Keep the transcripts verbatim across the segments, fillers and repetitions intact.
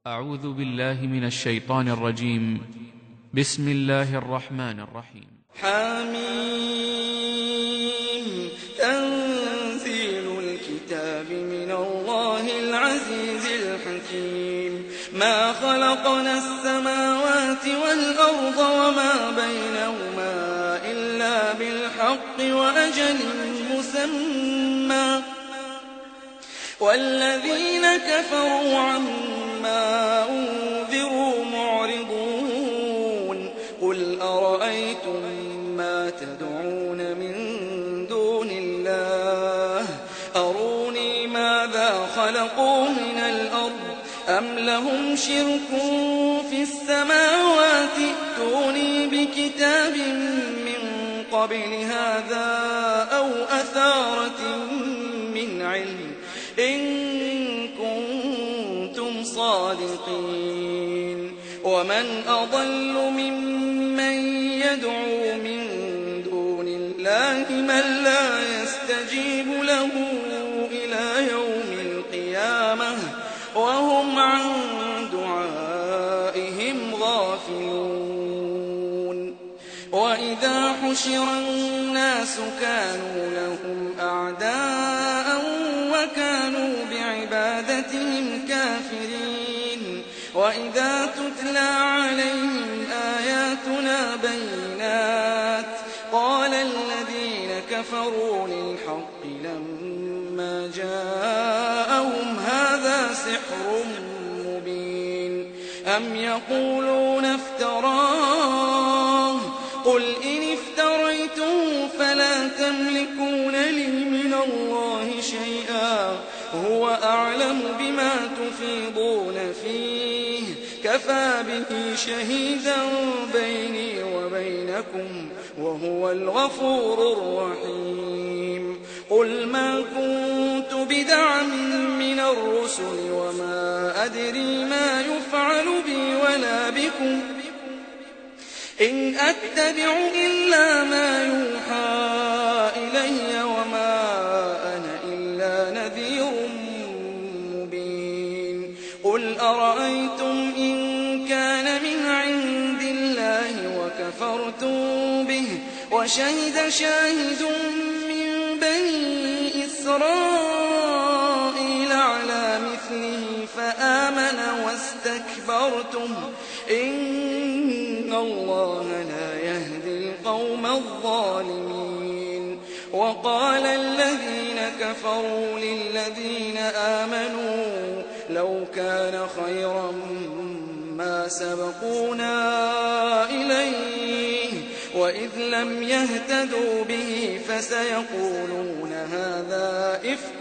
أعوذ بالله من الشيطان الرجيم. بسم الله الرحمن الرحيم. حميم تنزيل الكتاب من الله العزيز الحكيم. ما خلقنا السماوات والأرض وما بينهما إلا بالحق وأجل مسمى والذين كفروا عما أنذروا معرضون. قل أرأيتم ما تدعون من دون الله أروني ماذا خلقوا من الأرض أم لهم شرك في السماوات ائتوني بكتاب من قبل هذا أو أثارة من علم إن كنتم صادقين. ومن أضل ممن يدعو من دون الله من لا يستجيب له إلى يوم القيامة وهم عن دعائهم غافلون. وإذا حشر الناس كانوا لهم أعداء وكانوا بعبادتهم كافرين. وإذا تتلى عليهم آياتنا بينات قال الذين كفروا للحق لما جاءهم هذا سحر مبين. أم يقولون افتراه قل إن افتريته فلا تملكون لي من الله شيئا هو أعلم بما تفيضون فيه كفى به شهيدا بيني وبينكم وهو الغفور الرحيم. قل ما كنت بدعا من الرسل وما أدري ما يفعل بي ولا بكم إن أتبع إلا ما يوحى إلي وما أنا إلا نذير مبين. قل أرأيتم إن كان من عند الله وكفرتم به وشهد شاهد من بني إسرائيل على مثله فآمن واستكبرتم إن الله لا يهدي القوم الظالمين. وقال الذين كفروا للذين آمنوا لو كان خيرا ما سبقونا إليه وإذ لم يهتدوا به فسيقولون هذا إفك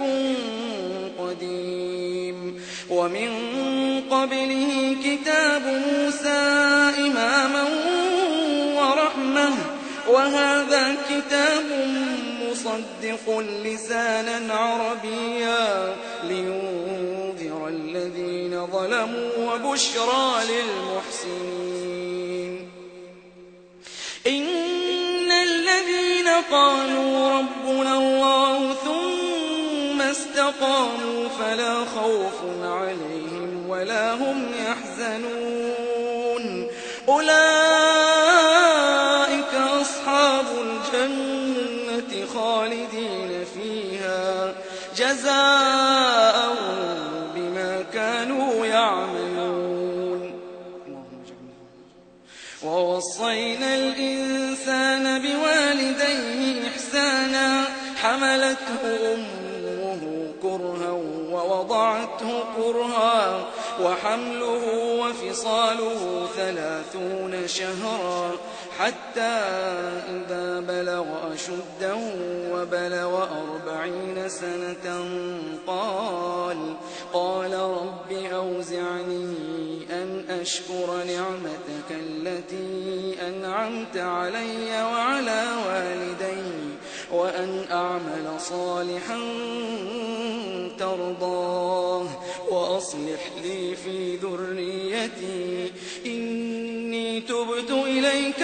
قديم. ومن قبله كتاب موسى إماما ورحمة وهذا كتاب مصدق لسانا عربيا لينذر الذين ظلموا وبشرى للمحسنين. إن الذين قالوا ربنا الله ثم استقاموا فلا خوف عليهم ولا هم يحزنون أولئك أصحاب الجنة خالدين فيها جزاء بما كانوا يعملون. ووصينا الإنسان بوالديه إحسانا حملته أمه كرها ووضعته كرها وحمله وفصاله ثلاثون شهرا حتى إذا بلغ أشده وبلغ أربعين سنة قال قال رب أوزعني أن أشكر نعمتك التي أنعمت علي وعلى والدي وأن أعمل صالحا ترضاه وأصلح لي في ذريتي إني تبت إليك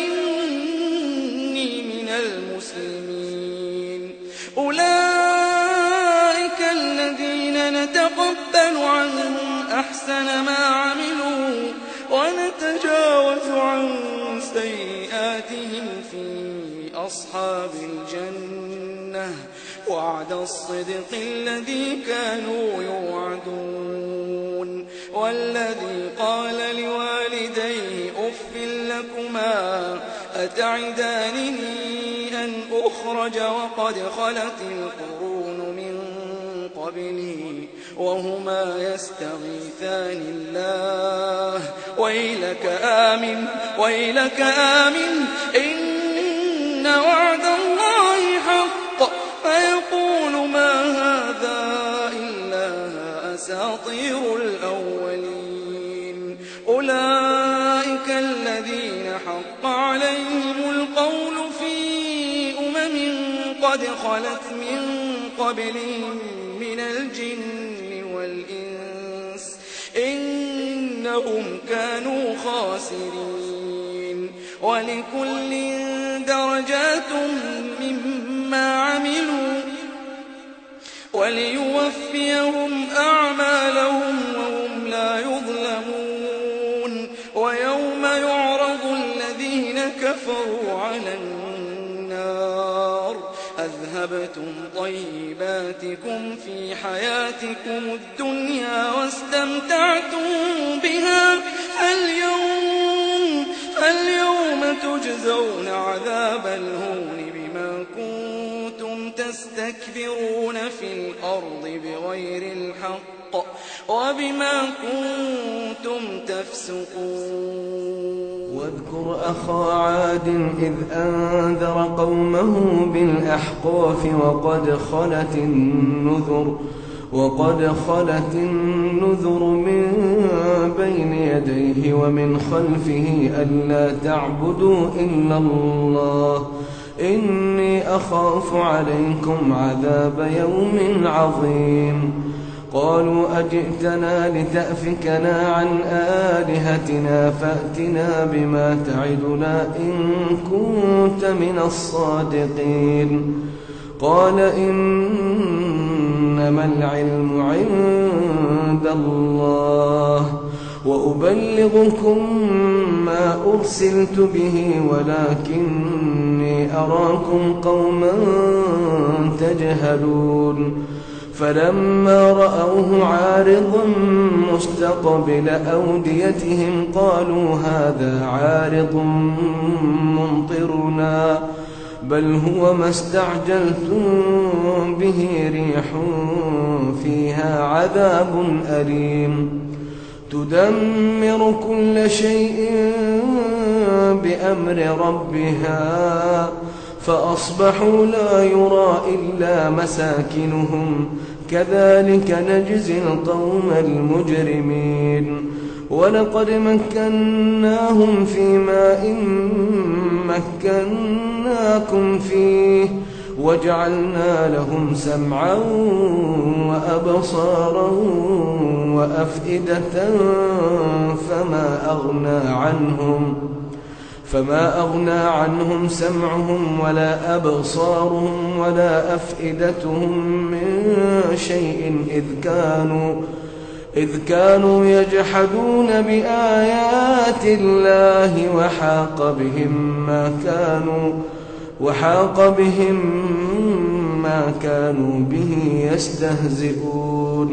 وإني من المسلمين. أولئك الذين نتقبل عنهم أحسن ما عملوا ونتجاوز عن سيئاتهم في أصحاب الجنة وعد الصدق الذي كانوا يوعدون والذي قال لوالديه أف لكما أتعدانني أن أخرج وقد خلت القرون من قبلي وهما يستغيثان الله ويلك آمن ويلك آمن إن وعد الله حق فيقول ما هذا إلا أساطير الأولين أولئك الذين حق عليهم القول في أمم قد خلت من قبلهم من الجن والإنس إنهم كانوا خاسرين ولكل درجات مما عملوا وليوفيهم أعمالهم وهم لا يظلمون ويوم يعرض الذين كفروا على النار أذهبتم طيباتكم في حياتكم الدنيا واستمتعتم بها فاليوم, فاليوم تجزون عذاب الهون بما كنتم تستكبرون في الأرض بغير الحق وبما كنتم تفسقون واذكر أخا عاد إذ أنذر قومه بالأحقاف وقد خلت النذر وقد خلت النذر من بين يديه ومن خلفه ألا تعبدوا إلا الله إني أخاف عليكم عذاب يوم عظيم قالوا أجئتنا لتأفكنا عن آلهتنا فأتنا بما تعدنا إن كنت من الصادقين قال إنما العلم عند الله وأبلغكم ما أرسلت به ولكني أراكم قوما تجهلون فلما رأوه عارضا مستقبل أوديتهم قالوا هذا عارض ممطرنا بل هو ما استعجلتم به ريح فيها عذاب أليم تدمر كل شيء بأمر ربها فأصبحوا لا يرى إلا مساكنهم كذلك نجزي القوم المجرمين ولقد مكناهم في ماء مكناكم فيه وجعلنا لهم سمعا وأبصارا وأفئدة فما أغنى عنهم فما أغنى عنهم سمعهم ولا أبصارهم ولا أفئدتهم من شيء إذ كانوا إذ كانوا يجحدون بآيات الله وحاق بهم ما كانوا وحاق بهم ما كانوا به يستهزئون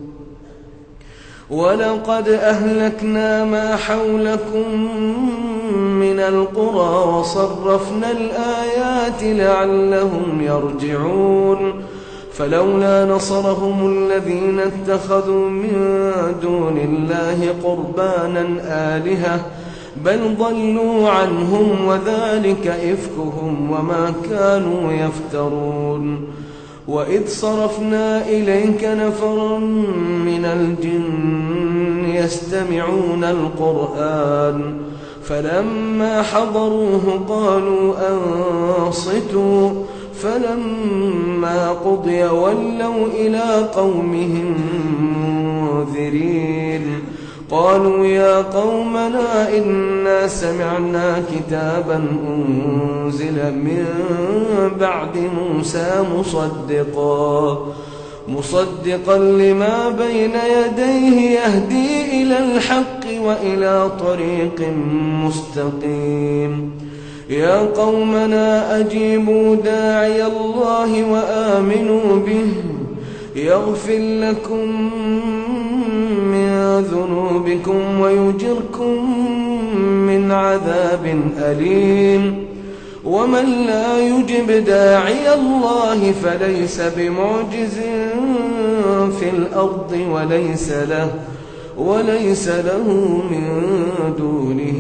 ولقد أهلكنا ما حولكم من القرى وصرفنا الآيات لعلهم يرجعون فلولا نصرهم الذين اتخذوا من دون الله قربانا آلهة بل ضلوا عنهم وذلك إفكهم وما كانوا يفترون وإذ صرفنا إليك نفرا من الجن يستمعون القرآن فلما حضروه قالوا أنصتوا فلما قضي ولوا إلى قومهم منذرين قالوا يا قومنا إنا سمعنا كتابا أنزل من بعد موسى مصدقا مصدقا لما بين يديه يهدي إلى الحق وإلى طريق مستقيم. يا قومنا أجيبوا داعي الله وآمنوا به يغفر لكم من ذنوبكم ويجركم من عذاب أليم. ومن لا يجب داعي الله فليس بمعجز في الأرض وليس له وليس له من دونه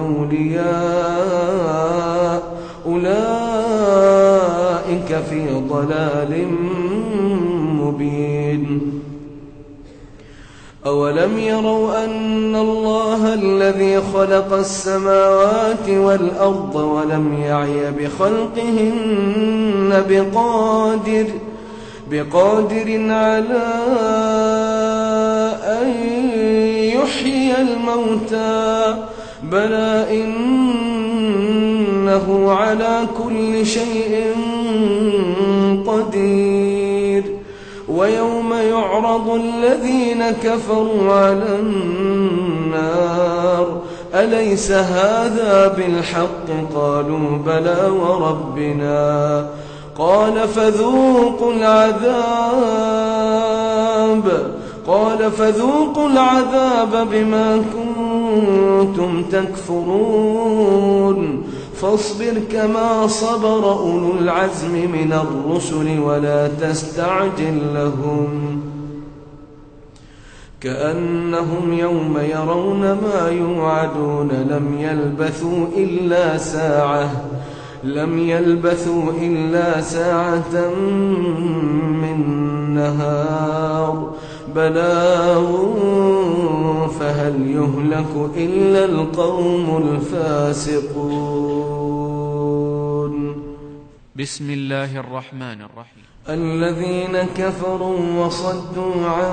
أولياء أولئك في ضلال مبين. أولم يروا أن الله الذي خلق السماوات والأرض ولم يعي بخلقهن بقادر بقادر على أن يحيي الموتى بلى إنه على كل شيء قدير. ويوم يعرض الذين كفروا على النار أليس هذا بالحق قالوا بلى وربنا قال فذوقوا العذاب قال فذوقوا العذاب بما كنتم تكفرون. فاصبر كما صبر أولو العزم من الرسل ولا تستعجل لهم كأنهم يوم يرون ما يوعدون لم يلبثوا إلا ساعة لم يلبثوا إلا ساعة من نهار بلاغ فهل يهلك إلا القوم الفاسقون. بسم الله الرحمن الرحيم. الذين كفروا وصدوا عن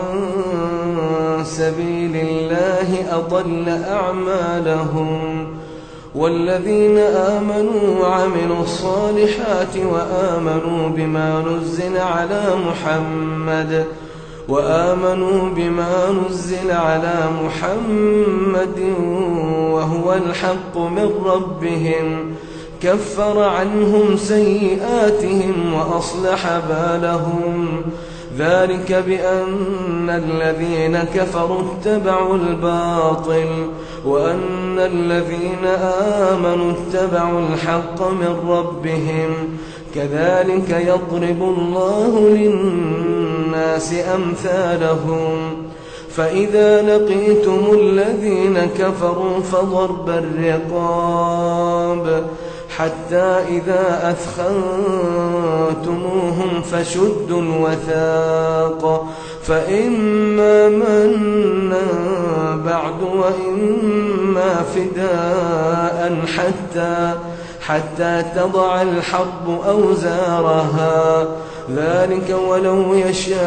سبيل الله أضل أعمالهم والذين آمنوا وعملوا الصالحات وآمنوا بما نزل على محمد وآمنوا بما نزل على محمد وهو الحق من ربهم كفر عنهم سيئاتهم وأصلح بالهم ذلك بأن الذين كفروا اتبعوا الباطل وأن الذين آمنوا اتبعوا الحق من ربهم كذلك يضرب الله للناس أمثالهم. فإذا لقيتم الذين كفروا فضرب الرقاب حتى إذا أثخنتموهم فشدوا الوثاق فإما منا بعد وإما فداء حتى حتى تضع الحرب أوزارها ذلك ولو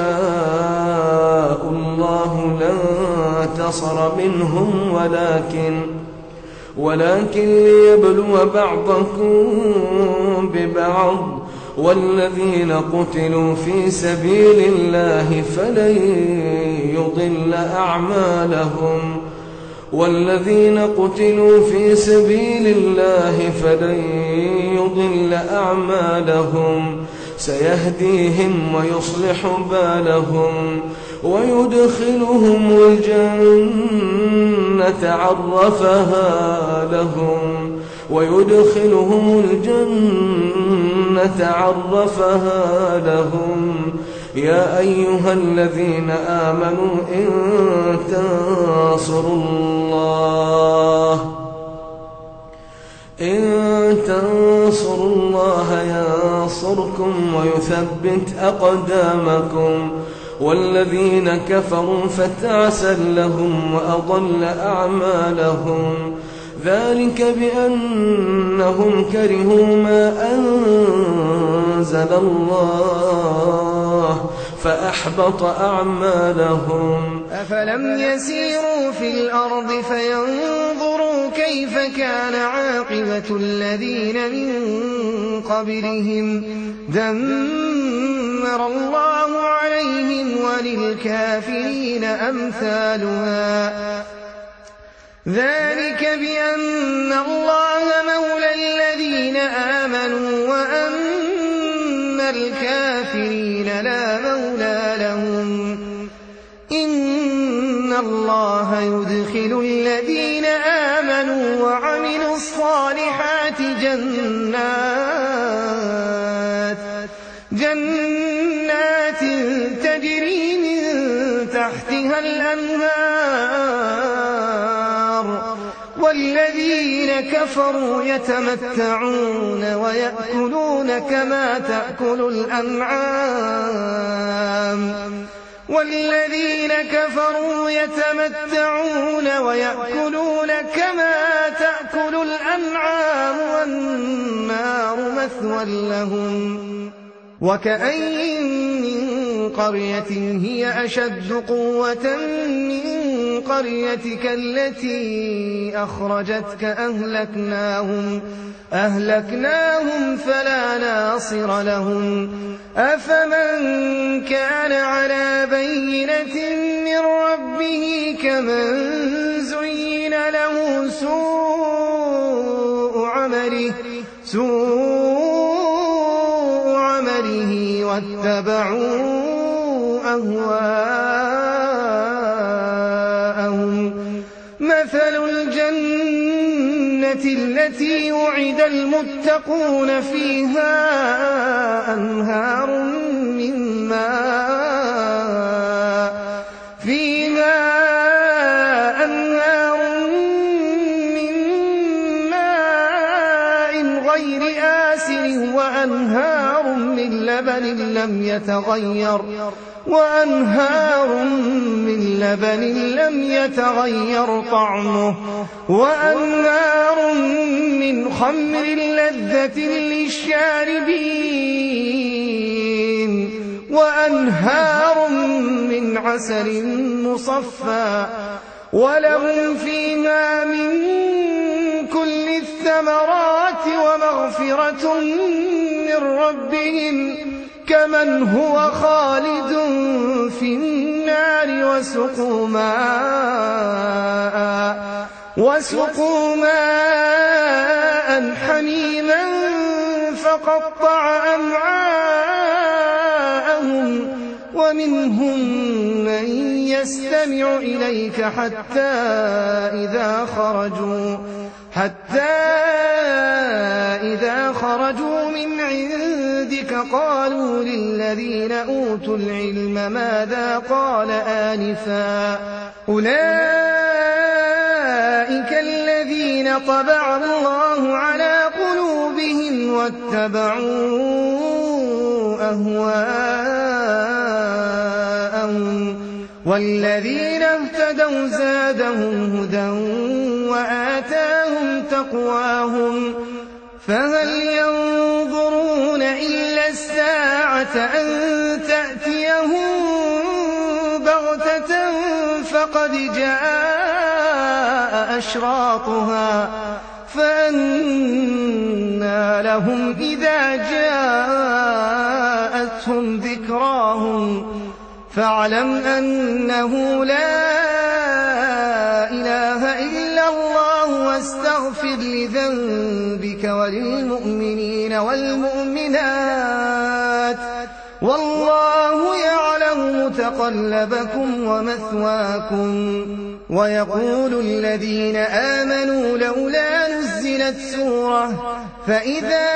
يشاء الله لانتصر منهم ولكن ولكن ليبلو بعضكم ببعض والذين قتلوا في سبيل الله فلن يضل أعمالهم والذين قتلوا في سبيل الله فلن يضل أعمالهم سيهديهم ويصلح بالهم ويدخلهم الجنة عرفها لهم ويدخلهم الجنة عرفها لهم. يا أيها الذين آمنوا إن تنصروا الله إن تنصروا الله ينصركم ويثبت أقدامكم والذين كفروا فتعسا لهم وأضل أعمالهم ذلك بأنهم كرهوا ما أنزل الله فأحبط أعمالهم. أفلم يسيروا في الأرض فينظروا كيف كان عاقبة الذين من قبلهم دمر دمر الله عليهم وللكافرين أمثالها ذلك بأن الله مولى الذين آمنوا وأن الكافرين لا مولى لهم إن الله يدخل الذين آمنوا وعملوا الصالحات جنات جنات تجري من تحتها الأنهار والذين كفروا يتمتعون ويأكلون كما تأكل الأنعام والذين كفروا يتمتعون ويأكلون كما تأكل الأنعام والنار مثوى لهم وكأين من قرية هي أشد قوة من قريتك التي أخرجتك أهلكناهم أهلكناهم فلا ناصر لهم أفمن كان على بينة من ربه كمن زين له سوء عمله سوء عمله واتبعوا أهواءهم مثل الجنة التي وعد المتقون فيها أنهار من ماء فيها أنهار من ماء غير آسن وأنهار من لبن لم يتغير وأنهار من لبن لم يتغير طعمه وأنهار من خمر لذة للشاربين وأنهار من عسل مصفى ولهم فيها من كل الثمرات ومغفرة من ربهم كمن هو خالد في النار وسقوا ماء وسقوا ماء حميما فقطع أمعاءهم ومنهم من يستمع إليك حتى إذا خرجوا حتى إذا خرجوا من عندك قالوا للذين أوتوا العلم ماذا قال آنفا أولئك الذين طبع الله على قلوبهم واتبعوا أهواءهم والذين اهتدوا زادهم هدى وآتاهم تقواهم فهل ينظرون إلا الساعة أن تأتيهم بغتة فقد جاء أشراطها فأنى لهم إذا جاءتهم ذكراهم فاعلم أنه لا إله إلا الله واستغفر لذنبك وللمؤمنين والمؤمنات والله يعلم متقلبكم ومثواكم ويقول الذين آمنوا لولا نزلت سورة فإذا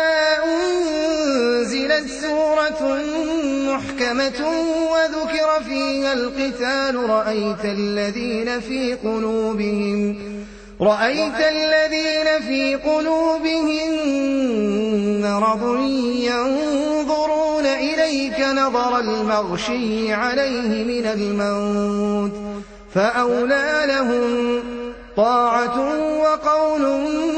أنزلت سورة محكمة وذكر فيها القتال رأيت الذين في قلوبهم رأيت الذين في قلوبهم مرض ينظرون إليك نظر المغشي عليه من الموت فأولى لهم طاعة وقول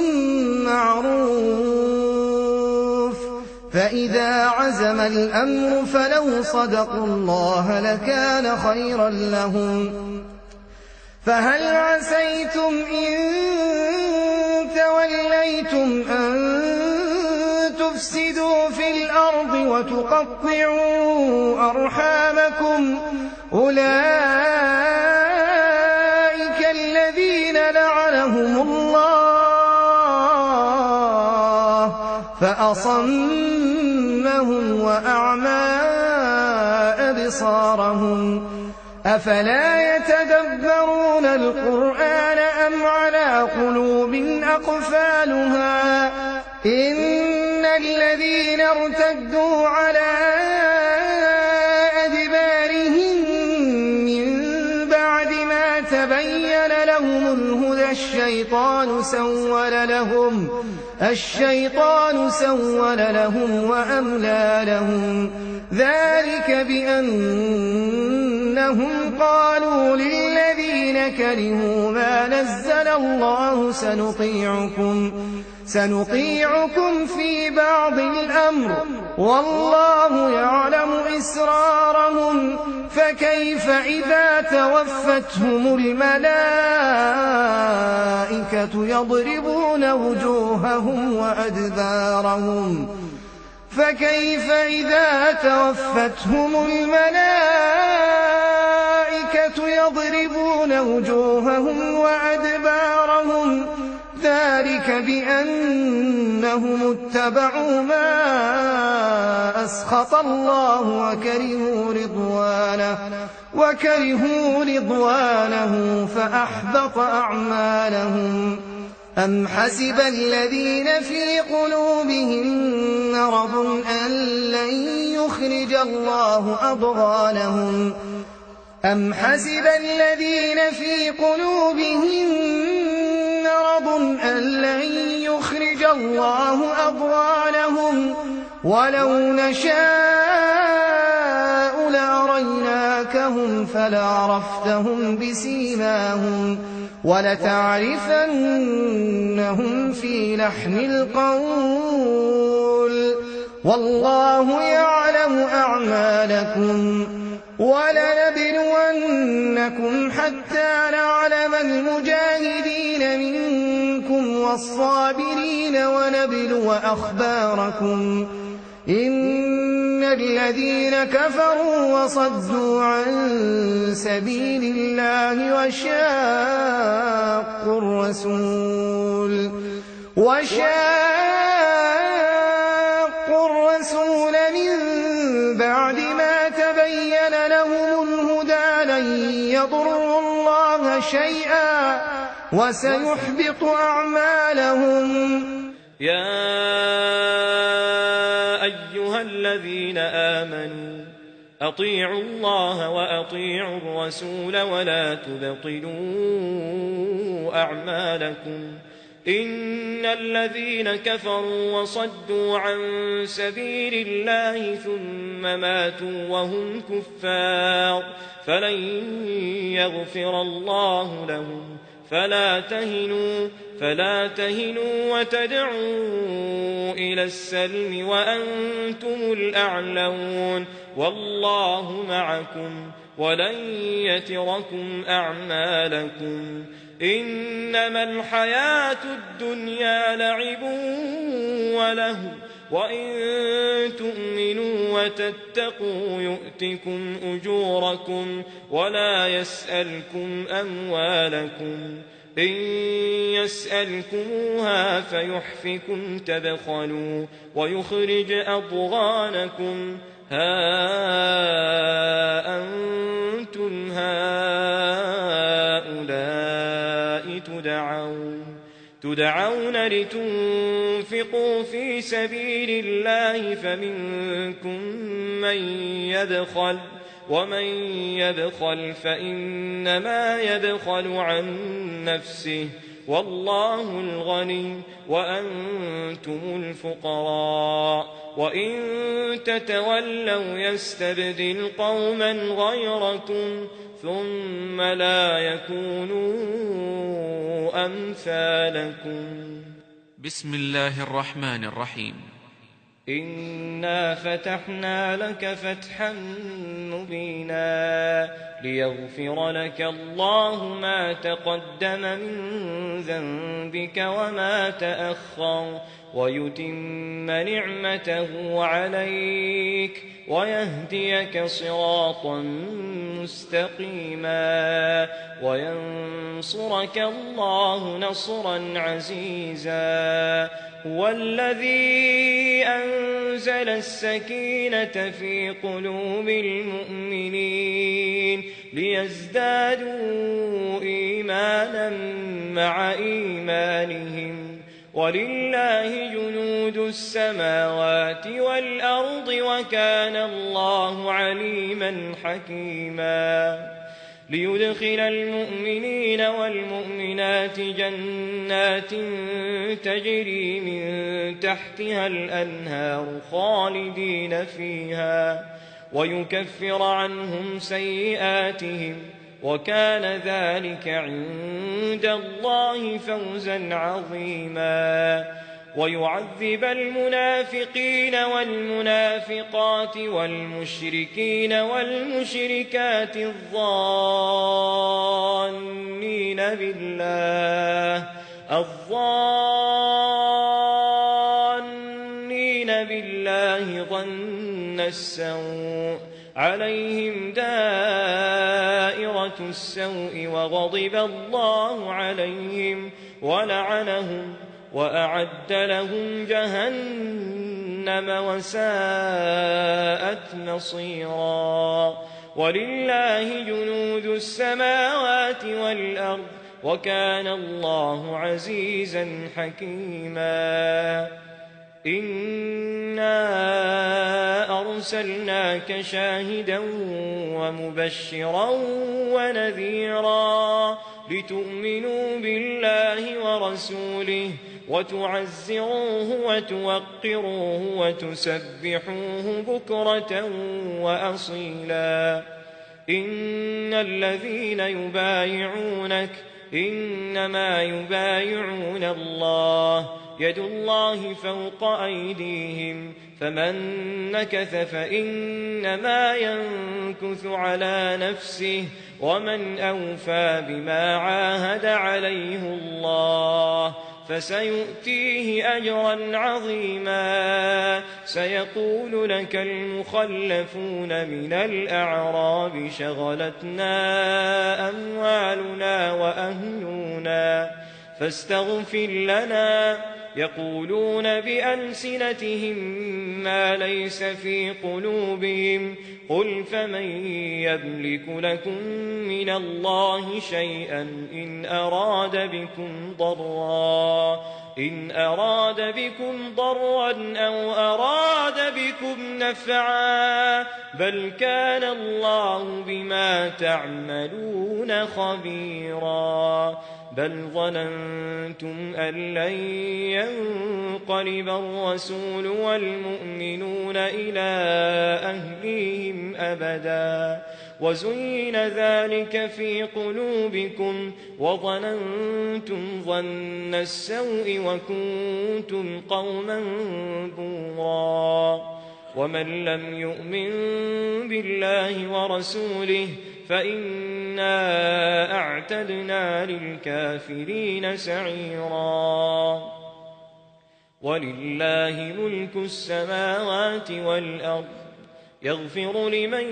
معروف فإذا عزم الأمر فلو صدقوا الله لكان خيرا لهم فهل عسيتم إن توليتم أن تفسدوا في الأرض وتقطعوا أرحامكم أولئك الذين لعنهم الله فأصمهم وأعمى أبصارهم أفلا يتدبرون القرآن أم على قلوب أقفالها إن الذين ارتدوا على أدبارهم من بعد ما تبين لهم الهدى الشيطان سول لهم الشيطان سول لهم وأملى لهم ذلك بأنهم قالوا للذين كرهوا ما نزل الله سنطيعكم سنطيعكم في بعض الأمر والله يعلم إسرارهم فكيف إذا توفتهم الملائكة يضربون وجوههم وأدبارهم فكيف إذا توفتهم الملائكة يضربون وجوههم وأدبارهم ذلك بأنهم اتبعوا ما أسخط الله وكرهوا رضوانه وكرهوا رضوانه فأحبط أعمالهم أم حسب الذين في قلوبهم مرض أن لن يخرج الله أضغانهم أم حسب الذين في قلوبهم مرض أن لن يخرج الله أضغانهم ولو نشاء لأريناكهم فلعرفتهم بسيماهم ولتعرفنهم في لحن القول والله يعلم أعمالكم ولنبلونكم حتى نعلم المجاهدين منكم والصابرين ونبلو أخباركم إن الذين كفروا وصدوا عن سبيل الله وشاقوا الرسول وشاقوا الرسول من بعد ما تبين لهم الهدى لن يضروا الله شيئا وسيحبط أعمالهم يا أيها الذين آمنوا أطيعوا الله وأطيعوا الرسول ولا تبطلوا أعمالكم إن الذين كفروا وصدوا عن سبيل الله ثم ماتوا وهم كفار فلن يغفر الله لهم فلا تهنوا فلا تهنوا وتدعوا إلى السلم وأنتم الأعلون والله معكم ولن يتركم أعمالكم إنما الحياة الدنيا لعب وله وإن تؤمنوا وتتقوا يؤتكم أجوركم ولا يسألكم أموالكم إن يسألكموها فيحفكم تبخلوا ويخرج أضغانكم ها أنتم هؤلاء تدعون تدعون لتنفقوا في سبيل الله فمنكم من يبخل ومن يبخل فإنما يبخل عن نفسه والله الغني وأنتم الفقراء وإن تتولوا يستبدل قوما غيركم ثم لا يكونوا أمثالكم. بسم الله الرحمن الرحيم. إنا فتحنا لك فتحا مبينا ليغفر لك الله ما تقدم من ذنبك وما تأخر ويتم نعمته عليك ويهديك صراطا مستقيما وينصرك الله نصرا عزيزا هو الذي أنزل السكينة في قلوب المؤمنين ليزدادوا إيمانا مع إيمانهم ولله جنود السماوات والأرض وكان الله عليما حكيما ليدخل المؤمنين والمؤمنات جنات تجري من تحتها الأنهار خالدين فيها ويكفر عنهم سيئاتهم وكان ذلك عند الله فوزا عظيما ويعذب المنافقين والمنافقات والمشركين والمشركات الظانين بالله الظانين بالله ظن السوء عليهم دائرة السوء وغضب الله عليهم ولعنهم وأعد لهم جهنم وساءت مصيرا ولله جنود السماوات والأرض وكان الله عزيزا حكيما إنا أرسلناك شاهدا ومبشرا ونذيرا لتؤمنوا بالله ورسوله وتعزروه وتوقروه وتسبحوه بكرة وأصيلا إن الذين يبايعونك إنما يبايعون الله يد الله فوق أيديهم فمن نكث فإنما ينكث على نفسه ومن أوفى بما عاهد عليه الله فسيؤتيه أجرا عظيما سيقول لك المخلفون من الأعراب شغلتنا أموالنا وأهلنا فاستغفر لنا يقولون بألسنتهم ما ليس في قلوبهم قل فمن يملك لكم من الله شيئا إن أراد بكم ضرا إن أراد بكم ضرا أو أراد بكم نفعا بل كان الله بما تعملون خبيرا بل ظننتم أن لن ينقلب الرسول والمؤمنون إلى أهليهم أبدا وزين ذلك في قلوبكم وظننتم ظن السوء وكنتم قوما بورا ومن لم يؤمن بالله ورسوله فإنا أعتدنا للكافرين سعيرا ولله ملك السماوات والأرض يغفر لمن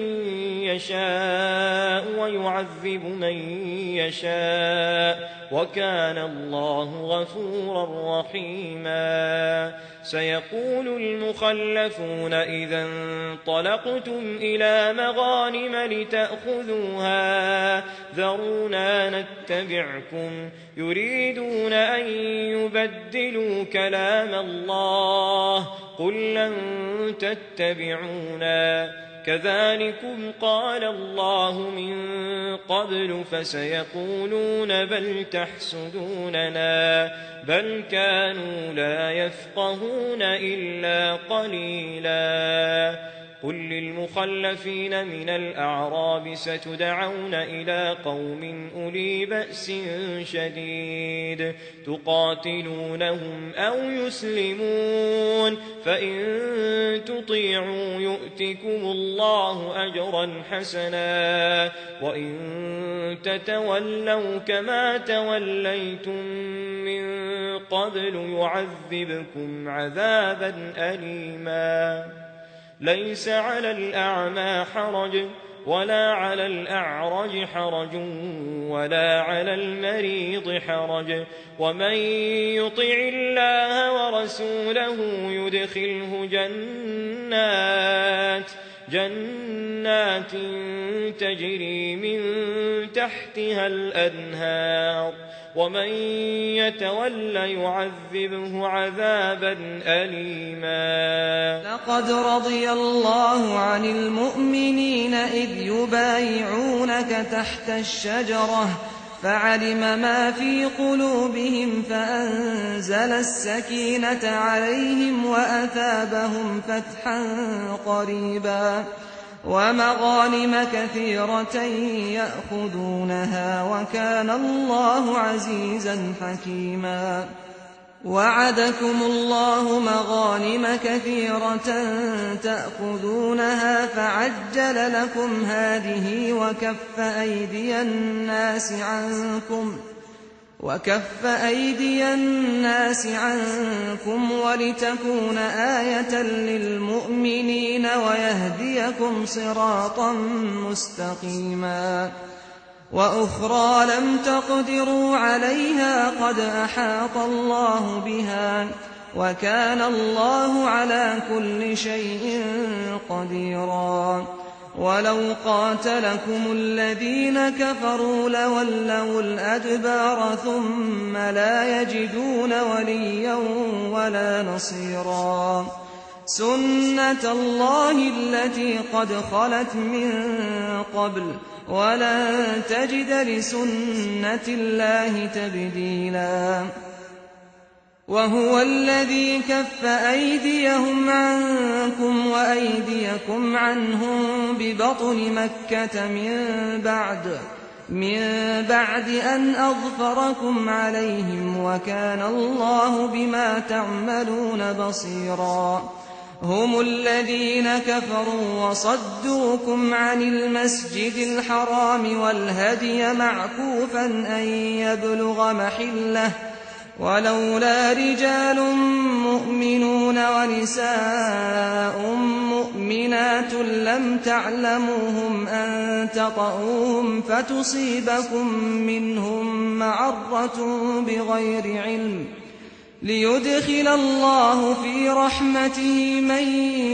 يشاء ويعذب من يشاء وكان الله غفورا رحيما سيقول المخلفون إذا انطلقتم إلى مغانم لتأخذوها ذرونا نتبعكم يريدون أن يبدلوا كلام الله قل لن تتبعونا كذلكم قال الله من قبل فسيقولون بل تحسدوننا بل كانوا لا يفقهون إلا قليلا قل للمخلفين من الأعراب ستدعون إلى قوم أولي بأس شديد تقاتلونهم أو يسلمون فإن تطيعوا يؤتكم الله أجرا حسنا وإن تتولوا كما توليتم من قبل يعذبكم عذابا أليما ليس على الأعمى حرج ولا على الأعرج حرج ولا على المريض حرج ومن يطع الله ورسوله يدخله جنات جنات تجري من تحتها الأنهار ومن يتول يعذبه عذابا أليما لقد رضي الله عن المؤمنين إذ يبايعونك تحت الشجرة فعلم ما في قلوبهم فأنزل السكينة عليهم وأثابهم فتحا قريبا ومغانم كثيرة يأخذونها وكان الله عزيزا حكيما وعدكم الله مغانم كثيرة تأخذونها فعجل لكم هذه وكف أيدي الناس عنكم وكف أيدي الناس عنكم ولتكون آية للمؤمنين ويهديكم صراطا مستقيما وأخرى لم تقدروا عليها قد أحاط الله بها وكان الله على كل شيء قديرا ولو قاتلكم الذين كفروا لولوا الأدبار ثم لا يجدون وليا ولا نصيرا سنة الله التي قد خلت من قبل ولن تجد لسنة الله تبديلا وهو الذي كف أيديهم عنكم وأيديكم عنهم ببطن مكة من بعد من بعد أن أظفركم عليهم وكان الله بما تعملون بصيرا هم الذين كفروا وصدوكم عن المسجد الحرام والهدي معكوفا أن يبلغ محله ولولا رجال مؤمنون ونساء مؤمنات لم تعلموهم أن تطؤوهم فتصيبكم منهم معرة بغير علم ليدخل الله في رحمته من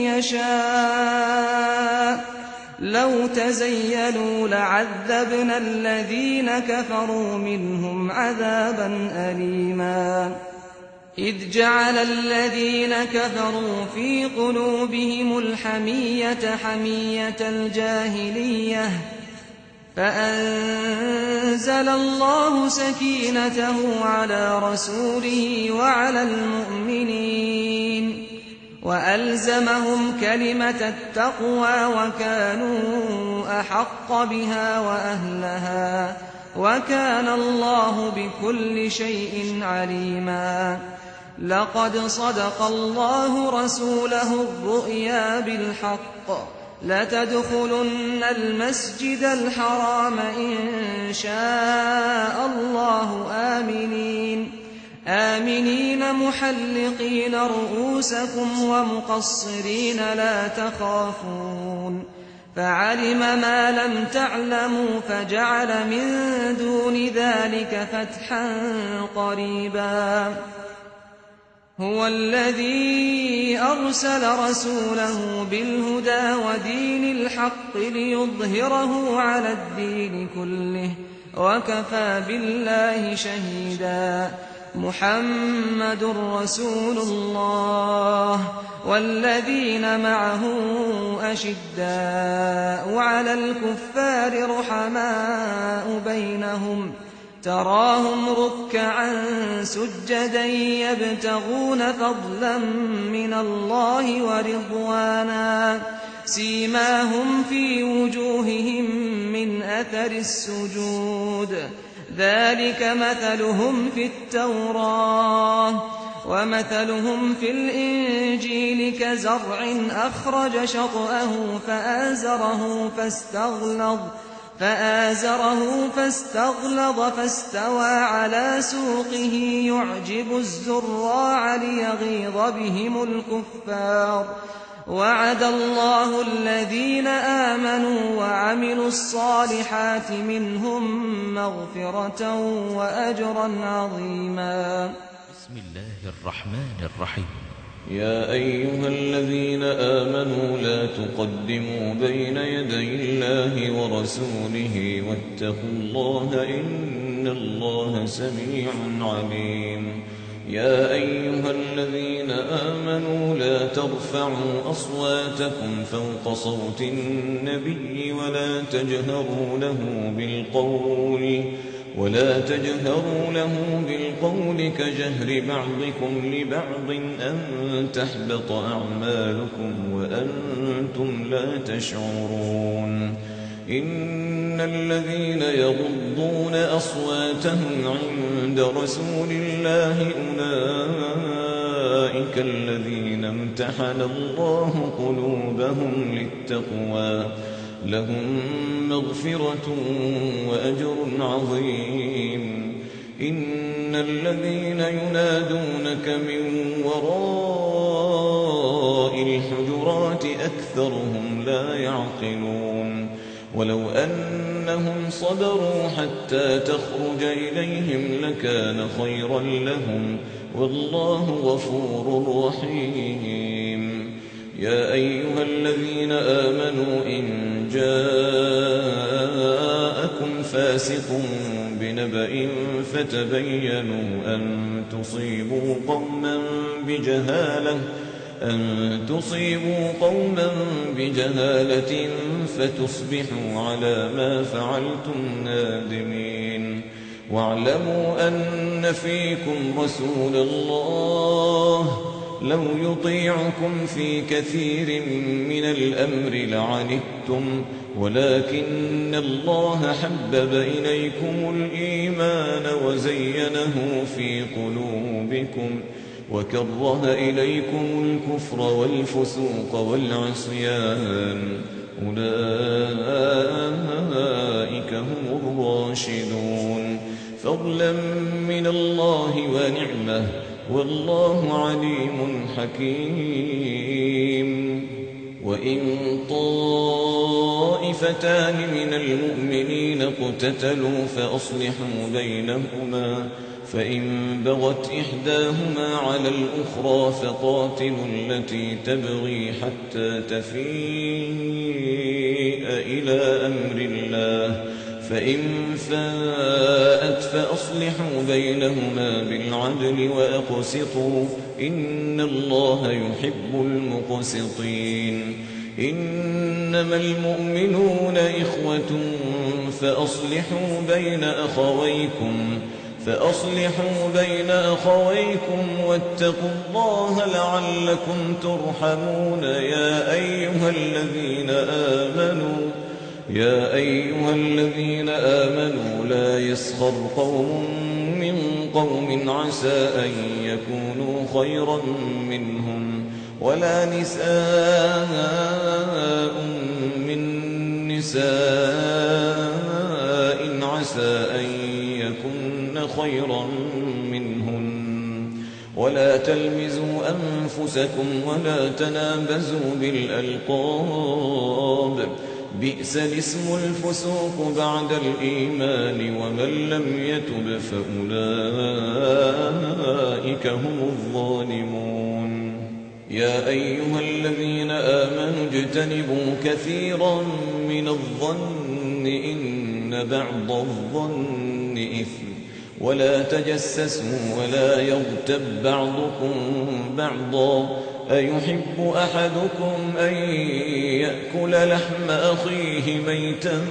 يشاء لو تزيلوا لعذبنا الذين كفروا منهم عذابا أليما إذ جعل الذين كفروا في قلوبهم الحمية حمية الجاهلية فأنزل الله سكينته على رسوله وعلى المؤمنين وألزمهم كلمة التقوى وكانوا أحق بها وأهلها وكان الله بكل شيء عليما لقد صدق الله رسوله الرؤيا بالحق لتدخلن المسجد الحرام إن شاء الله آمنين آمنين محلقين رؤوسكم ومقصرين لا تخافون فعلم ما لم تعلموا فجعل من دون ذلك فتحا قريبا هو الذي أرسل رسوله بالهدى ودين الحق ليظهره على الدين كله وكفى بالله شهيدا محمد رسول الله والذين معه أشداء على الكفار رحماء بينهم تراهم ركعا سجدا يبتغون فضلا من الله ورضوانا سيماهم في وجوههم من أثر السجود ذلك مثلهم في التوراة ومثلهم في الإنجيل كزرع أخرج شطأه فآزره فاستغلظ فآزره فاستغلظ فاستوى على سوقه يعجب الزراع ليغيظ بهم الكفار وعد الله الذين آمنوا وعملوا الصالحات منهم مغفرة وأجرا عظيما. بسم الله الرحمن الرحيم. يا أيها الذين آمنوا لا تقدموا بين يدي الله ورسوله واتقوا الله إن الله سميع عليم. يا أيها الذين آمنوا لا ترفعوا أصواتكم فوق صوت النبي ولا تجهروا له بالقول ولا تجهروا له بالقول كجهر بعضكم لبعض أن تحبط أعمالكم وأنتم لا تشعرون. إن الذين يغضون أصواتهم عند رسول الله أولئك الذين امتحن الله قلوبهم للتقوى لهم مغفرة وأجر عظيم. إن الذين ينادونك من وراء الحجرات أكثرهم لا يعقلون. ولو أنهم صبروا حتى تخرج إليهم لكان خيرا لهم والله غفور رحيم. يا أيها الذين آمنوا إن جاءكم فاسق بنبأ فتبينوا أن تصيبوا قوما بجهالة أن تصيبوا قوما بجهالة فتصبحوا على ما فعلتم نادمين. واعلموا أن فيكم رسول الله لو يطيعكم في كثير من الأمر لعنتم ولكن الله حبب إليكم الإيمان وزينه في قلوبكم وكره إليكم الكفر والفسوق والعصيان أولئك هم الراشدون فضلا من الله ونعمه والله عليم حكيم. وإن طائفتان من المؤمنين اقتتلوا فأصلحوا بينهما فإن بغت إحداهما على الأخرى فقاتلوا التي تبغي حتى تفيء إلى أمر الله فإن فاءت فأصلحوا بينهما بالعدل وأقسطوا إن الله يحب المقسطين. إنما المؤمنون إخوة فأصلحوا بين أخويكم فأصلحوا بين أخويكم واتقوا الله لعلكم ترحمون. يا أيها الذين آمنوا يا أيها الذين آمنوا لا يسخر قوم من قوم عسى أن يكونوا خيرا منهم ولا نساء من نساء عسى أن يكن خيرا منهن ولا تلمزوا أنفسكم ولا تنابزوا بالألقاب بئس الاسم الفسوق بعد الإيمان ومن لم يتب فأولئك هم الظالمون. يا أيها الذين آمنوا اجتنبوا كثيرا من الظن إن بعض الظن إثم ولا تجسسوا ولا يغتب بعضكم بعضا أيحب أحدكم أن يأكل لحم أخيه ميتا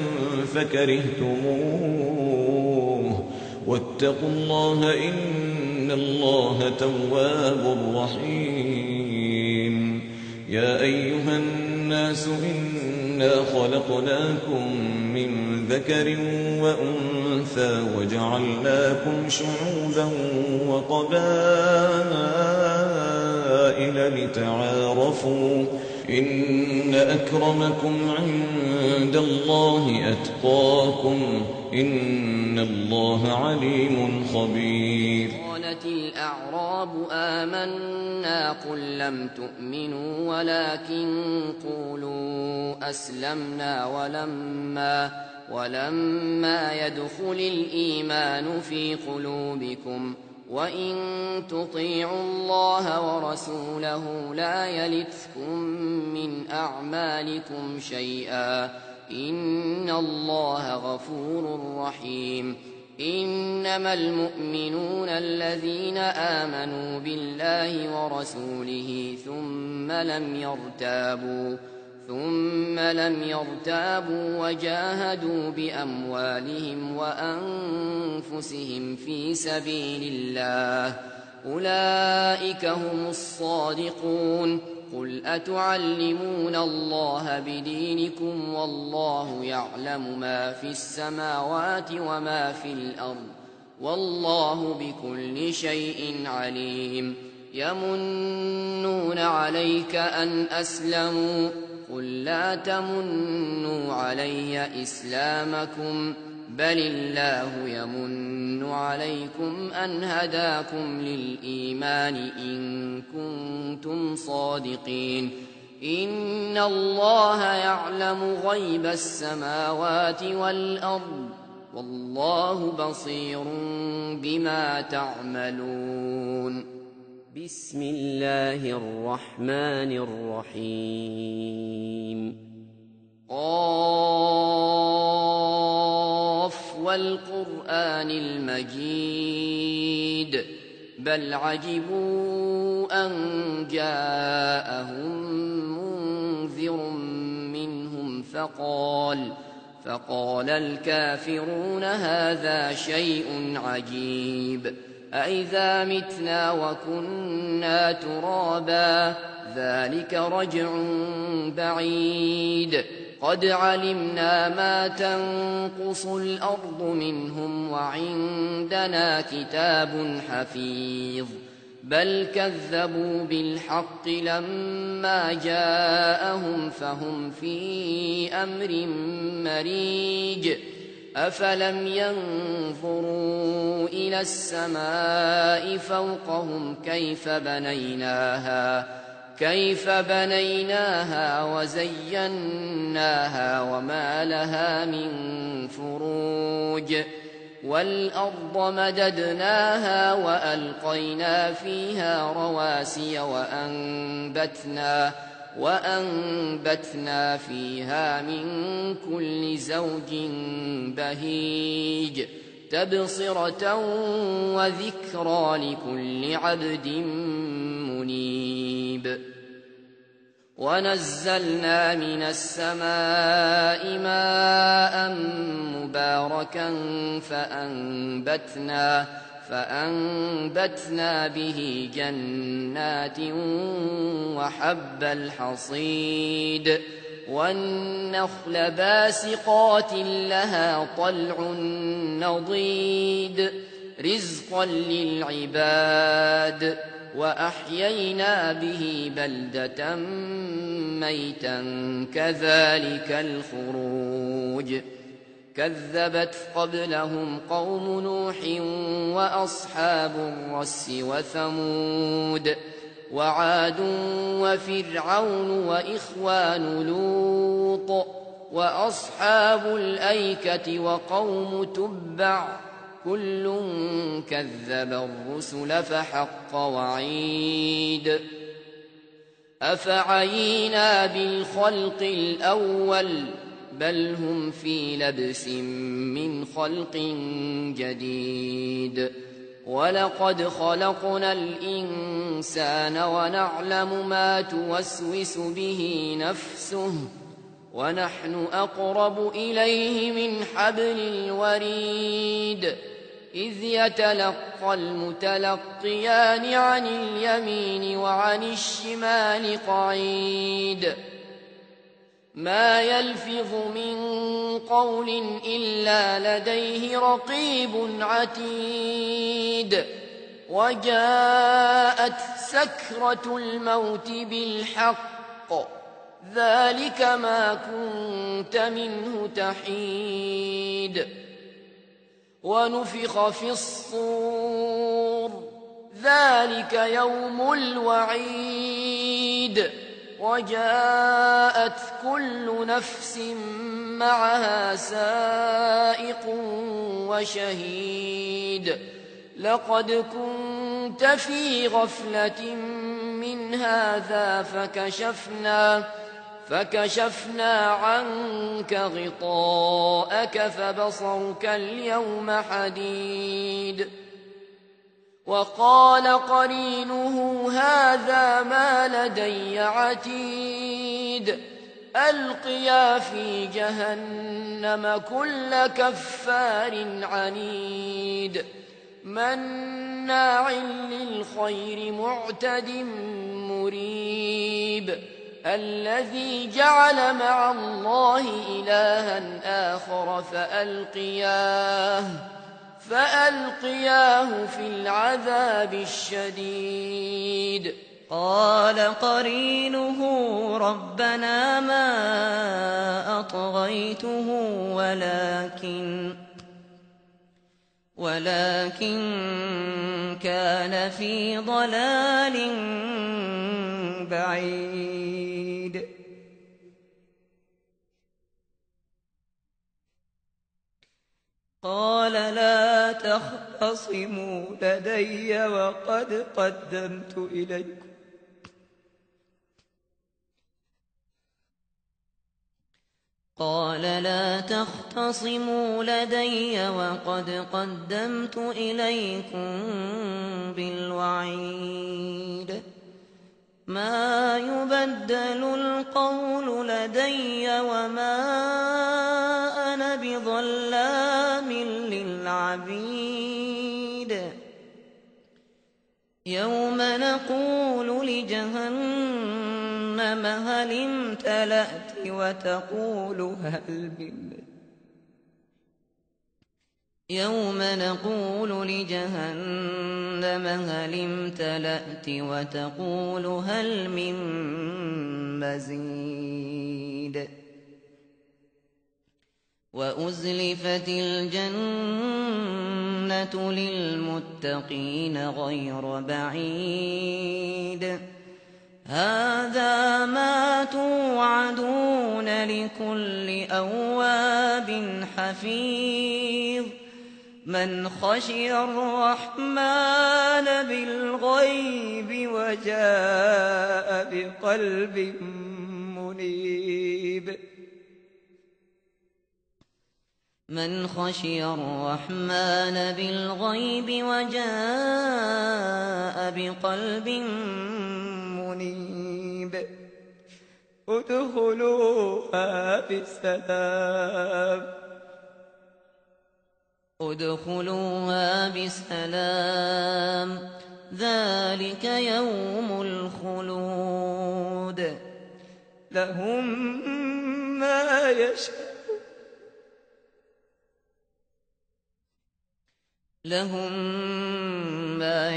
فكرهتموه واتقوا الله إن الله تواب رحيم. يا أيها الناس الناس إنا خلقناكم من ذكر وأنثى وجعلناكم شعوبا وقبائل لتعارفوا إن أكرمكم عند الله أتقاكم إن الله عليم خبير. قالت الأعراب آمنا قل لم تؤمنوا ولكن قولوا أسلمنا ولما ولما يدخل الإيمان في قلوبكم وإن تطيعوا الله ورسوله لا يلتكم من أعمالكم شيئا إن الله غفور رحيم. إنما المؤمنون الذين آمنوا بالله ورسوله ثم لم يرتابوا ثم لم يرتابوا وجاهدوا بأموالهم وأنفسهم في سبيل الله أولئك هم الصادقون. قل أتعلمون الله بدينكم والله يعلم ما في السماوات وما في الأرض والله بكل شيء عليم. يمنون عليك أن أسلموا قل لا تمنوا علي إسلامكم بل الله يمن عليكم أن هداكم للإيمان إن كنتم صادقين. إن الله يعلم غيب السماوات والأرض والله بصير بما تعملون. بسم الله الرحمن الرحيم. قاف والقرآن المجيد بل عجبوا أن جاءهم منذر منهم فقال فقال الكافرون هذا شيء عجيب أإذا متنا وكنا ترابا ذلك رجع بعيد قد علمنا ما تنقص الأرض منهم وعندنا كتاب حفيظ بل كذبوا بالحق لما جاءهم فهم في أمر مريج. أفلم ينظروا إلى السماء فوقهم كيف بنيناها كيف بنيناها وزيناها وما لها من فروج والأرض مددناها وألقينا فيها رواسي وأنبتنا وأنبتنا فيها من كل زوج بهيج تبصرة وذكرى لكل عبد منيب. ونزلنا من السماء ماء مباركا فأنبتنا فأنبتنا به جنات وحب الحصيد والنخل باسقات لها طلع نضيد رزقا للعباد وأحيينا به بلدة ميتا كذلك الخروج. كذبت قبلهم قوم نوح وأصحاب الرس وثمود وعاد وفرعون وإخوان لوط وأصحاب الأيكة وقوم تبع كل كذب الرسل فحق وعيد. أفعينا بالخلق الأول بل هم في لبس من خلق جديد. ولقد خلقنا الإنسان ونعلم ما توسوس به نفسه ونحن أقرب إليه من حبل الوريد إذ يتلقى المتلقيان عن اليمين وعن الشمال قعيد. ما يلفظ من قول إلا لديه رقيب عتيد وجاءت سكرة الموت بالحق ذلك ما كنت منه تحيد ونفخ في الصور ذلك يوم الوعيد وجاءت كل نفس معها سائق وشهيد لقد كنت في غفلة من هذا فكشفنا فكشفنا عنك غطاءك فبصرك اليوم حديد وقال قرينه هذا ما لدي عتيد ألقيا في جهنم كل كفار عنيد مناع للخير معتد مريب الذي جعل مع الله إلها آخر فألقياه فألقياه في العذاب الشديد قال قرينه ربنا ما أطغيته ولكن ولكن كان في ضلال بعيد قال لا تختصموا لدي وقد قدمت إليكم قال لا تختصموا لدي وقد قدمت إليكم بالوعيد ما يبدل القول لدي وما أنا بظلام للعبيد يوم نقول لجهنم هل امتلأت وتقول هل من يوم نقول لجهنم هل امتلأت وتقول هل من مزيد وأزلفت الجنة للمتقين غير بعيد هذا ما توعدون لكل أواب حفيظ من خشي الرحمن بالغيب وجاء بقلب منيب من خشي الرحمن بالغيب وجاء بقلب منيب ادخلوها بسلام ادخلوها بسلام ذلك يوم الخلود لهم ما يشاءون لهم ما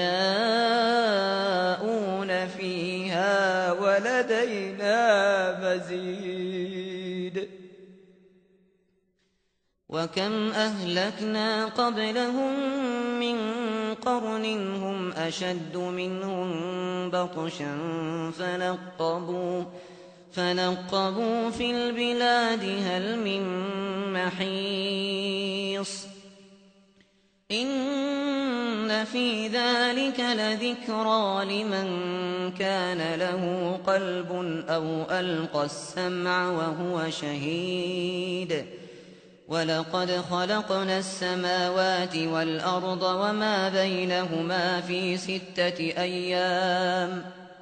يشاءون فيها ولدينا مزيد وكم أهلكنا قبلهم من قرن هم أشد منهم بطشا فنقبوا فنقبوا في البلاد هل من محيص إن في ذلك لذكرى لمن كان له قلب أو ألقى السمع وهو شهيد ولقد خلقنا السماوات والأرض وما بينهما في ستة أيام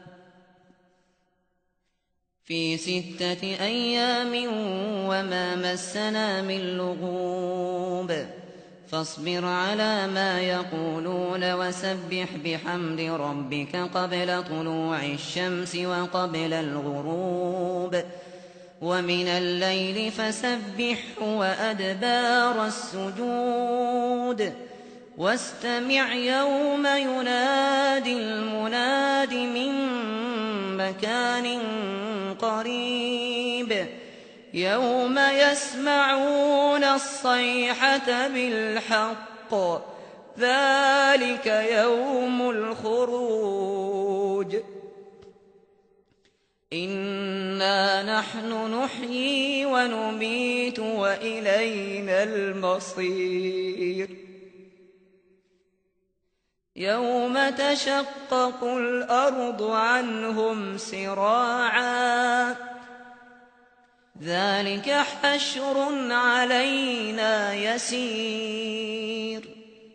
في ستة أيام وما مسنا من لغوب فاصبر على ما يقولون وسبح بحمد ربك قبل طلوع الشمس وقبل الغروب ومن الليل فسبحه وأدبار السجود واستمع يوم ينادي المناد من مكان قريب يوم يسمعون الصيحة بالحق ذلك يوم الخروج إنا نحن نحيي ونميت وإلينا المصير يوم تشقق الأرض عنهم سراعا ذلك حشر علينا يسير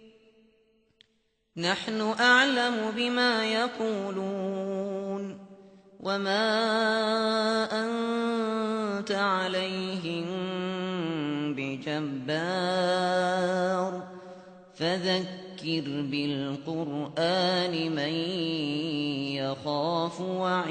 نحن أعلم بما يقولون وما أنت عليهم بجبار فذكر بالقرآن من يخاف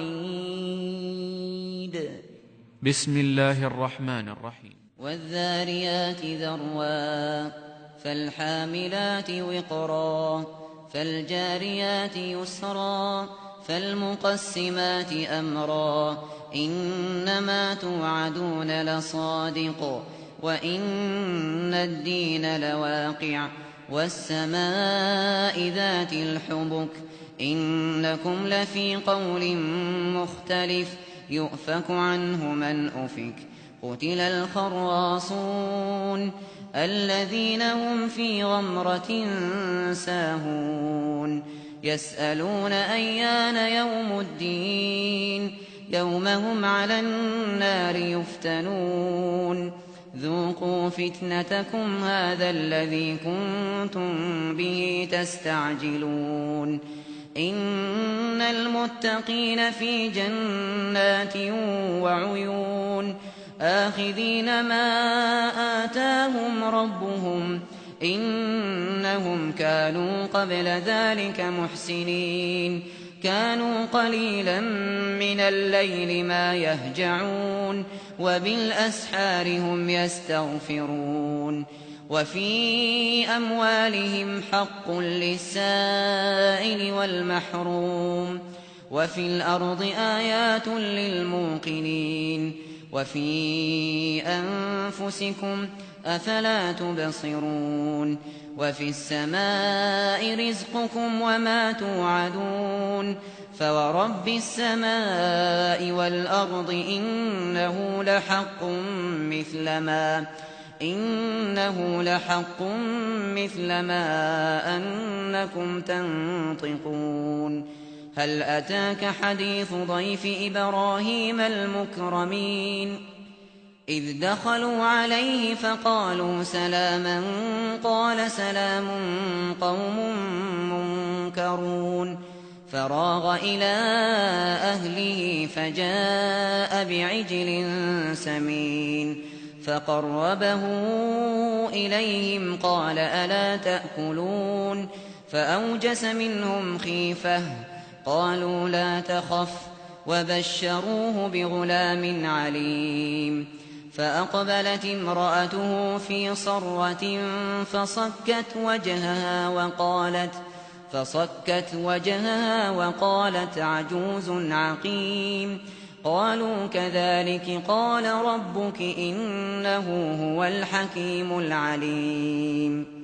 وعيد بسم الله الرحمن الرحيم والذاريات ذروا فالحاملات وقرا فالجاريات يسرا فالمقسمات أمرا إنما توعدون لصادق وإن الدين لواقع والسماء ذات الحبك إنكم لفي قول مختلف يؤفك عنه من أفك قتل الخراصون الذين هم في غمرة ساهون يسألون أيان يوم الدين يوم هم على النار يفتنون ذوقوا فتنتكم هذا الذي كنتم به تستعجلون إن المتقين في جنات وعيون آخذين ما آتاهم ربهم إنهم كانوا قبل ذلك محسنين كانوا قليلا من الليل ما يهجعون وبالأسحار هم يستغفرون وفي أموالهم حق للسائل والمحروم وفي الأرض آيات للموقنين وفي أنفسكم أفلا تبصرون وفي السماء رزقكم وما توعدون فورب السماء والأرض إنه لحق مثل ما إنه لحق مثل ما أنكم تنطقون هل أتاك حديث ضيف إبراهيم المكرمين إذ دخلوا عليه فقالوا سلاما قال سلام قوم منكرون فراغ إلى أهله فجاء بعجل سمين فقربه إليهم قال ألا تأكلون فأوجس منهم خيفة قالوا لا تخف وبشروه بغلام عليم فأقبلت امرأته في صرة فصكت وجهها وقالت فصكت وجهها وقالت عجوز عقيم قالوا كذلك قال ربك إنه هو الحكيم العليم